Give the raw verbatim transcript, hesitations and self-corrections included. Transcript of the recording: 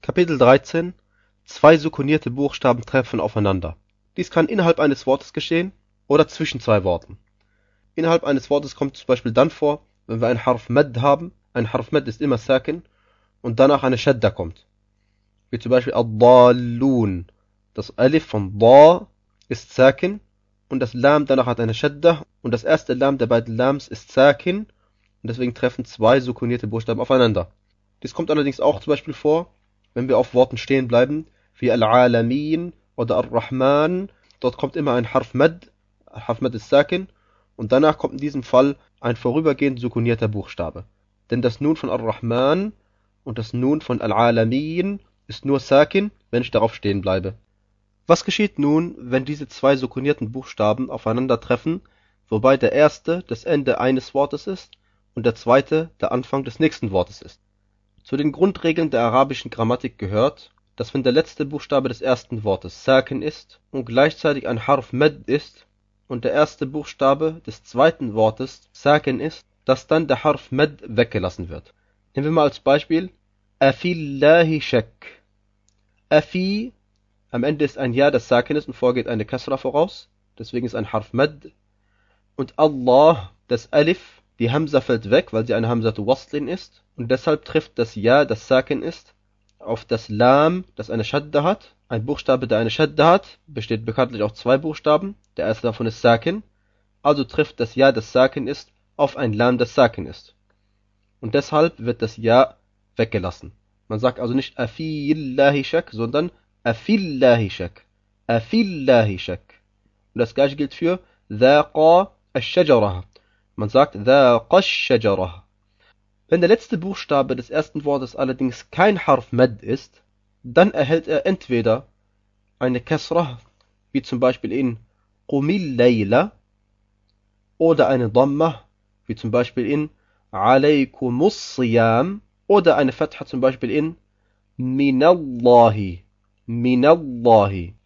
Kapitel dreizehn: Zwei sukunierte Buchstaben treffen aufeinander. Dies kann innerhalb eines Wortes geschehen oder zwischen zwei Worten. Innerhalb eines Wortes kommt zum Beispiel dann vor, wenn wir einen Harf Mad haben. Ein Harf Mad ist immer Sakin und danach eine Shadda kommt. Wie zum Beispiel Ad-Dallun. Das Alif von Da ist Sakin und das Lam danach hat eine Shadda und das erste Lam der beiden Lams ist Sakin und deswegen treffen zwei sukunierte Buchstaben aufeinander. Dies kommt allerdings auch zum Beispiel vor, wenn wir auf Worten stehen bleiben, wie Al-Alamin oder Ar-Rahman. Dort kommt immer ein Harf Mad, Harf Mad ist Sakin und danach kommt in diesem Fall ein vorübergehend sukunierter Buchstabe. Denn das Nun von Ar-Rahman und das Nun von Al-Alamin ist nur Sakin, wenn ich darauf stehen bleibe. Was geschieht nun, wenn diese zwei sukunierten Buchstaben aufeinandertreffen, wobei der erste das Ende eines Wortes ist und der zweite der Anfang des nächsten Wortes ist? Zu den Grundregeln der arabischen Grammatik gehört, dass wenn der letzte Buchstabe des ersten Wortes Sakin ist und gleichzeitig ein Harf Mad ist und der erste Buchstabe des zweiten Wortes Sakin ist, dass dann der Harf Mad weggelassen wird. Nehmen wir mal als Beispiel Afillahi Shak. Afi, am Ende ist ein Ja, das Sakin ist und vorgeht eine Kasra voraus, deswegen ist ein Harf Mad. Und Allah, das Alif, die Hamza fällt weg, weil sie eine Hamzatu Waslin ist und deshalb trifft das Ja, das Sakin ist, auf das Lam, das eine Shadda hat. Ein Buchstabe, der eine Shadda hat, besteht bekanntlich auch zwei Buchstaben, der erste davon ist Sakin, also trifft das Ja, das Sakin ist, auf ein Lam, das Sakin ist. Und deshalb wird das Ja weggelassen. Man sagt also nicht Afillahi Shak, sondern Afillahi Shak. Afillahi Shak. Und das gleiche gilt für Dhaqa ash-Shajarah. Man sagt Dhaqa ash-Shajarah. Wenn der letzte Buchstabe des ersten Wortes allerdings kein Harf Mad ist, dann erhält er entweder eine Kasrah, wie zum Beispiel in Qumil Layla, oder eine Dhamma, wie zum Beispiel in Alaykumus Siyam, oder eine Fatha zum Beispiel in Minallahi, Minallahi.